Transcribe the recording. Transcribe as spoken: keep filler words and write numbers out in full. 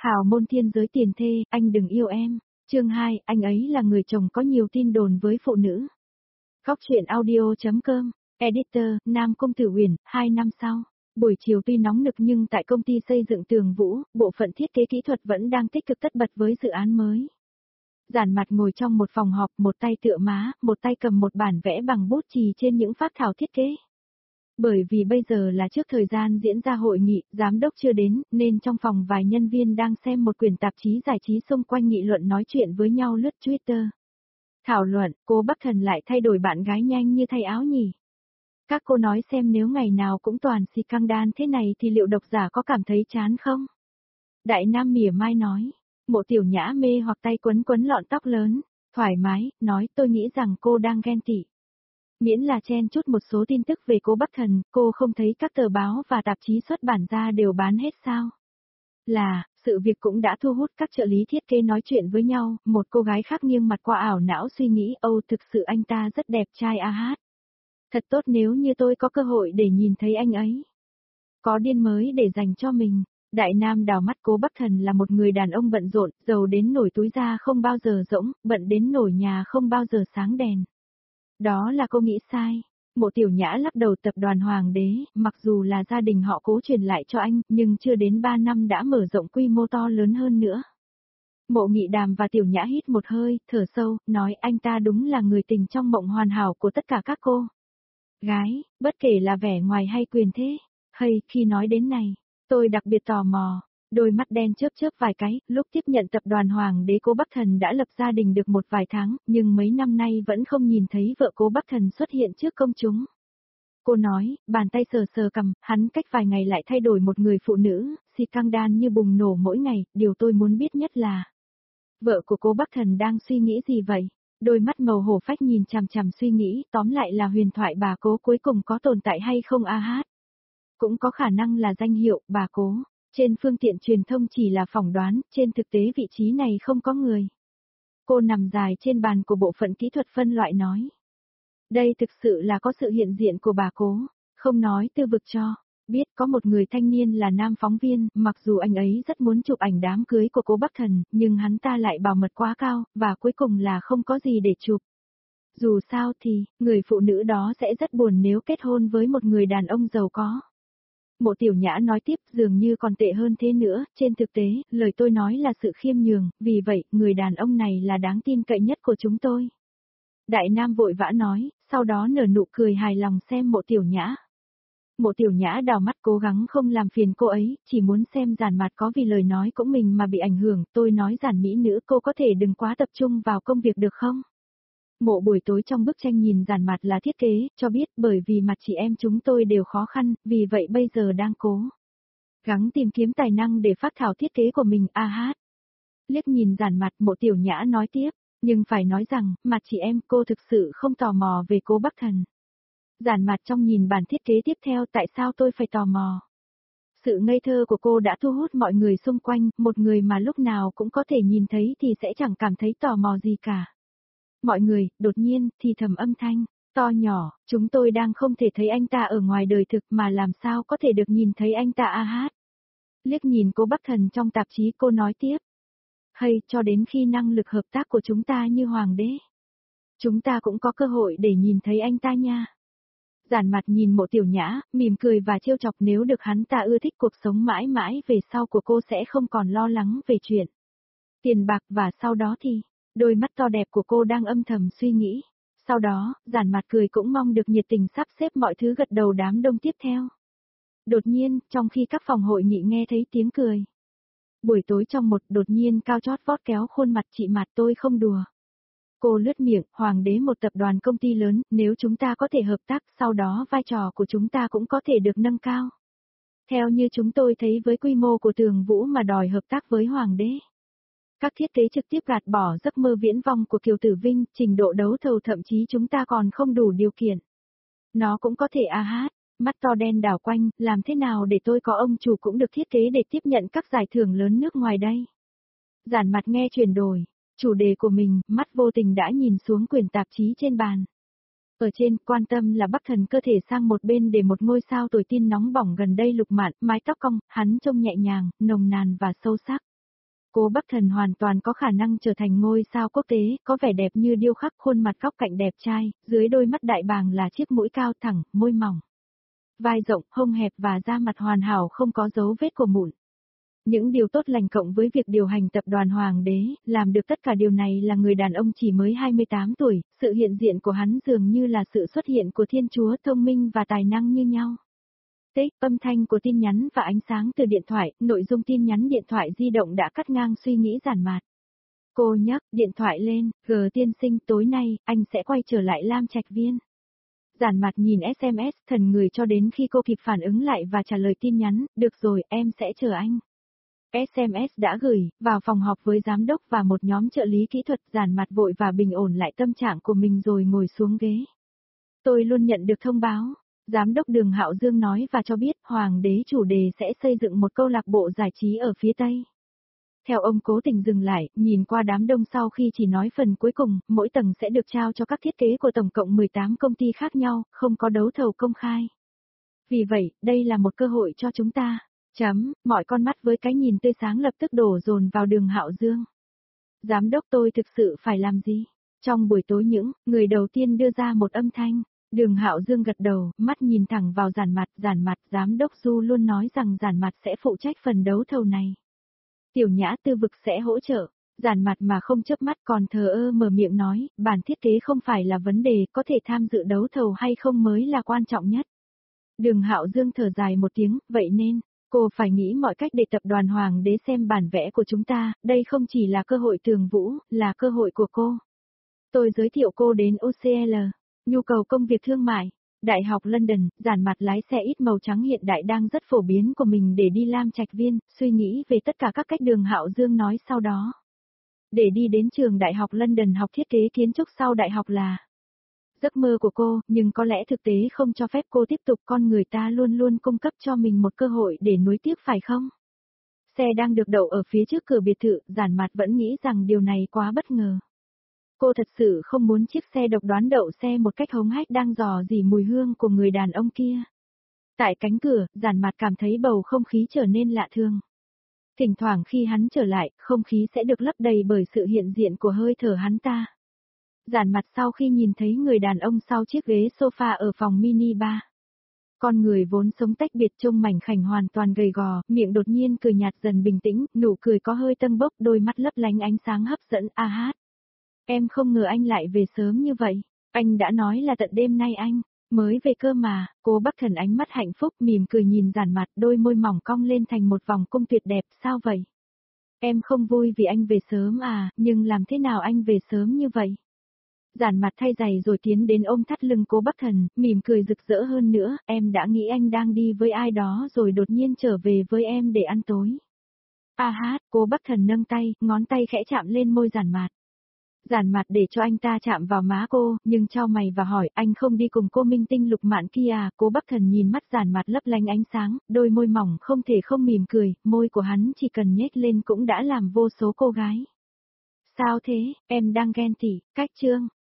Hào môn thiên giới tiền thê, anh đừng yêu em. Chương hai, anh ấy là người chồng có nhiều tin đồn với phụ nữ. Góc truyện audio.com, Editor, Nam Công Tử Uyển, hai năm sau. Buổi chiều tuy nóng nực nhưng tại công ty xây dựng Tường Vũ, bộ phận thiết kế kỹ thuật vẫn đang tích cực tất bật với dự án mới. Giản Mặt ngồi trong một phòng họp, một tay tựa má, một tay cầm một bản vẽ bằng bút chì trên những phác thảo thiết kế. Bởi vì bây giờ là trước thời gian diễn ra hội nghị, giám đốc chưa đến, nên trong phòng vài nhân viên đang xem một quyển tạp chí giải trí xung quanh nghị luận nói chuyện với nhau lướt Twitter. Thảo luận, cô Bắc Thần lại thay đổi bạn gái nhanh như thay áo nhỉ. Các cô nói xem nếu ngày nào cũng toàn xì căng đan thế này thì liệu độc giả có cảm thấy chán không? Đại Nam mỉa mai nói, Mộ Tiểu Nhã mê hoặc tay quấn quấn lọn tóc lớn, thoải mái, nói tôi nghĩ rằng cô đang ghen tị. Miễn là chen chút một số tin tức về cô Bắc Thần, cô không thấy các tờ báo và tạp chí xuất bản ra đều bán hết sao? Là, sự việc cũng đã thu hút các trợ lý thiết kế nói chuyện với nhau, một cô gái khác nghiêng mặt qua ảo não suy nghĩ, Âu thực sự anh ta rất đẹp trai a hát. Thật tốt nếu như tôi có cơ hội để nhìn thấy anh ấy. Có điên mới để dành cho mình. Đại Nam đào mắt Cố Bắc Thần là một người đàn ông bận rộn, giàu đến nổi túi ra không bao giờ rỗng, bận đến nổi nhà không bao giờ sáng đèn. Đó là cô nghĩ sai. Mộ Tiểu Nhã lắc đầu, tập đoàn Hoàng đế, mặc dù là gia đình họ cố truyền lại cho anh, nhưng chưa đến ba năm đã mở rộng quy mô to lớn hơn nữa. Mộ Nghị Đàm và Tiểu Nhã hít một hơi, thở sâu, nói anh ta đúng là người tình trong mộng hoàn hảo của tất cả các cô gái, bất kể là vẻ ngoài hay quyền thế. Hay, khi nói đến này, tôi đặc biệt tò mò. Đôi mắt đen chớp chớp vài cái, lúc tiếp nhận tập đoàn Hoàng đế Cố Bắc Thần đã lập gia đình được một vài tháng, nhưng mấy năm nay vẫn không nhìn thấy vợ Cố Bắc Thần xuất hiện trước công chúng. Cô nói, bàn tay sờ sờ cằm, hắn cách vài ngày lại thay đổi một người phụ nữ, xì căng đan như bùng nổ mỗi ngày, điều tôi muốn biết nhất là vợ của Cố Bắc Thần đang suy nghĩ gì vậy? Đôi mắt màu hổ phách nhìn chằm chằm suy nghĩ, tóm lại là huyền thoại bà Cố cuối cùng có tồn tại hay không a hát? Cũng có khả năng là danh hiệu, bà Cố. Trên phương tiện truyền thông chỉ là phỏng đoán, trên thực tế vị trí này không có người. Cô nằm dài trên bàn của bộ phận kỹ thuật phân loại nói. Đây thực sự là có sự hiện diện của bà Cố, không nói tư vực cho. Biết có một người thanh niên là nam phóng viên, mặc dù anh ấy rất muốn chụp ảnh đám cưới của Cố Bắc Thần, nhưng hắn ta lại bảo mật quá cao, và cuối cùng là không có gì để chụp. Dù sao thì, người phụ nữ đó sẽ rất buồn nếu kết hôn với một người đàn ông giàu có. Mộ Tiểu Nhã nói tiếp, dường như còn tệ hơn thế nữa, trên thực tế, lời tôi nói là sự khiêm nhường, vì vậy, người đàn ông này là đáng tin cậy nhất của chúng tôi. Đại Nam vội vã nói, sau đó nở nụ cười hài lòng xem Mộ Tiểu Nhã. Mộ Tiểu Nhã đào mắt cố gắng không làm phiền cô ấy, chỉ muốn xem Giản Mặt có vì lời nói của mình mà bị ảnh hưởng, tôi nói Giản mỹ nữ cô có thể đừng quá tập trung vào công việc được không? Mộ buổi tối trong bức tranh nhìn Giản Mặt là thiết kế, cho biết bởi vì mặt chị em chúng tôi đều khó khăn, vì vậy bây giờ đang cố gắng tìm kiếm tài năng để phát thảo thiết kế của mình a hát. Liếc nhìn Giản Mặt, Mộ Tiểu Nhã nói tiếp, nhưng phải nói rằng, mặt chị em cô thực sự không tò mò về Cố Bắc Thần. Giản Mặt trong nhìn bản thiết kế tiếp theo, tại sao tôi phải tò mò? Sự ngây thơ của cô đã thu hút mọi người xung quanh, một người mà lúc nào cũng có thể nhìn thấy thì sẽ chẳng cảm thấy tò mò gì cả. Mọi người, đột nhiên, thì thầm âm thanh, to nhỏ, chúng tôi đang không thể thấy anh ta ở ngoài đời thực mà làm sao có thể được nhìn thấy anh ta a hát. Liếc nhìn Cố Bắc Thần trong tạp chí cô nói tiếp. Hay, cho đến khi năng lực hợp tác của chúng ta như hoàng đế, chúng ta cũng có cơ hội để nhìn thấy anh ta nha. Giản Mặt nhìn Mộ Tiểu Nhã, mỉm cười và trêu chọc, nếu được hắn ta ưa thích cuộc sống mãi mãi về sau của cô sẽ không còn lo lắng về chuyện tiền bạc, và sau đó thì, đôi mắt to đẹp của cô đang âm thầm suy nghĩ. Sau đó, Giản Mặt cười cũng mong được nhiệt tình sắp xếp mọi thứ gật đầu đám đông tiếp theo. Đột nhiên, trong khi các phòng hội nghị nghe thấy tiếng cười. Buổi tối trong một, đột nhiên cao chót vót kéo khuôn mặt chị Mặt, tôi không đùa. Cô lướt miệng, Hoàng đế một tập đoàn công ty lớn, nếu chúng ta có thể hợp tác, sau đó vai trò của chúng ta cũng có thể được nâng cao. Theo như chúng tôi thấy với quy mô của Tường Vũ mà đòi hợp tác với Hoàng đế. Các thiết kế trực tiếp gạt bỏ giấc mơ viễn vông của Kiều Tử Vinh, trình độ đấu thầu thậm chí chúng ta còn không đủ điều kiện. Nó cũng có thể a hát, mắt to đen đảo quanh, làm thế nào để tôi có ông chủ cũng được thiết kế để tiếp nhận các giải thưởng lớn nước ngoài đây? Giản Mặt nghe chuyển đổi chủ đề của mình, mắt vô tình đã nhìn xuống quyển tạp chí trên bàn. Ở trên, quan tâm là Bắc Thần cơ thể sang một bên để một ngôi sao tuổi teen nóng bỏng gần đây Lục Mạn, mái tóc cong, hắn trông nhẹ nhàng, nồng nàn và sâu sắc. Cố Bắc Thần hoàn toàn có khả năng trở thành ngôi sao quốc tế, có vẻ đẹp như điêu khắc, khuôn mặt góc cạnh đẹp trai, dưới đôi mắt đại bàng là chiếc mũi cao thẳng, môi mỏng. Vai rộng, hông hẹp và da mặt hoàn hảo không có dấu vết của mụn. Những điều tốt lành cộng với việc điều hành tập đoàn Hoàng đế, làm được tất cả điều này là người đàn ông chỉ mới hai mươi tám tuổi, sự hiện diện của hắn dường như là sự xuất hiện của Thiên Chúa thông minh và tài năng như nhau. Tích, âm thanh của tin nhắn và ánh sáng từ điện thoại, nội dung tin nhắn điện thoại di động đã cắt ngang suy nghĩ giản mạt. Cô nhấc điện thoại lên, G tiên sinh, tối nay, anh sẽ quay trở lại Lam Trạch Viên. Giản mặt nhìn ét em ét, thần người cho đến khi cô kịp phản ứng lại và trả lời tin nhắn, được rồi, em sẽ chờ anh. ét em ét đã gửi, vào phòng họp với giám đốc và một nhóm trợ lý kỹ thuật, giản mặt vội và bình ổn lại tâm trạng của mình rồi ngồi xuống ghế. Tôi luôn nhận được thông báo. Giám đốc Đường Hạo Dương nói và cho biết Hoàng đế chủ đề sẽ xây dựng một câu lạc bộ giải trí ở phía Tây. Theo ông cố tình dừng lại, nhìn qua đám đông sau khi chỉ nói phần cuối cùng, mỗi tầng sẽ được trao cho các thiết kế của tổng cộng mười tám công ty khác nhau, không có đấu thầu công khai. Vì vậy, đây là một cơ hội cho chúng ta. Chấm, mọi con mắt với cái nhìn tươi sáng lập tức đổ dồn vào Đường Hạo Dương. Giám đốc, tôi thực sự phải làm gì? Trong buổi tối những, người đầu tiên đưa ra một âm thanh. Đường Hạo Dương gật đầu, mắt nhìn thẳng vào giản mặt, giản mặt, giám đốc Du luôn nói rằng giản mặt sẽ phụ trách phần đấu thầu này. Tiểu Nhã Tư Vực sẽ hỗ trợ, giản mặt mà không chớp mắt còn thờ ơ mở miệng nói, bản thiết kế không phải là vấn đề, có thể tham dự đấu thầu hay không mới là quan trọng nhất. Đường Hạo Dương thở dài một tiếng, vậy nên, cô phải nghĩ mọi cách để tập đoàn Hoàng đế xem bản vẽ của chúng ta, đây không chỉ là cơ hội Tường Vũ, là cơ hội của cô. Tôi giới thiệu cô đến ô xê lờ. Nhu cầu công việc thương mại. Đại học London, giản mặt lái xe ít màu trắng hiện đại đang rất phổ biến của mình để đi Lam Trạch Viên, suy nghĩ về tất cả các cách Đường Hạo Dương nói sau đó. Để đi đến trường Đại học London học thiết kế kiến trúc sau đại học là giấc mơ của cô, nhưng có lẽ thực tế không cho phép cô tiếp tục, con người ta luôn luôn cung cấp cho mình một cơ hội để nuối tiếc phải không? Xe đang được đậu ở phía trước cửa biệt thự, giản mặt vẫn nghĩ rằng điều này quá bất ngờ. Cô thật sự không muốn chiếc xe độc đoán đậu xe một cách hống hách đang dò dỉ mùi hương của người đàn ông kia. Tại cánh cửa, giản mặt cảm thấy bầu không khí trở nên lạ thường. Thỉnh thoảng khi hắn trở lại, không khí sẽ được lấp đầy bởi sự hiện diện của hơi thở hắn ta. Giản mặt sau khi nhìn thấy người đàn ông sau chiếc ghế sofa ở phòng mini bar. Con người vốn sống tách biệt trông mảnh khảnh hoàn toàn gầy gò, miệng đột nhiên cười nhạt dần bình tĩnh, nụ cười có hơi tâng bốc, đôi mắt lấp lánh ánh sáng hấp dẫn, a hát. Em không ngờ anh lại về sớm như vậy, anh đã nói là tận đêm nay anh mới về cơ mà. Cố Bắc Thần ánh mắt hạnh phúc mỉm cười nhìn giản mặt, đôi môi mỏng cong lên thành một vòng cung tuyệt đẹp, sao vậy? Em không vui vì anh về sớm à, nhưng làm thế nào anh về sớm như vậy? Giản mặt thay giày rồi tiến đến ôm thắt lưng Cố Bắc Thần, mỉm cười rực rỡ hơn nữa, em đã nghĩ anh đang đi với ai đó rồi đột nhiên trở về với em để ăn tối. A hát, Cố Bắc Thần nâng tay, ngón tay khẽ chạm lên môi giản mặt. Giản mặt để cho anh ta chạm vào má cô, nhưng chau mày và hỏi, anh không đi cùng cô minh tinh Lục Mạn kia à? Cố Bắc Thần nhìn mắt giản mặt lấp lánh ánh sáng, đôi môi mỏng không thể không mỉm cười, môi của hắn chỉ cần nhếch lên cũng đã làm vô số cô gái. Sao thế, em đang ghen tị, cách chương.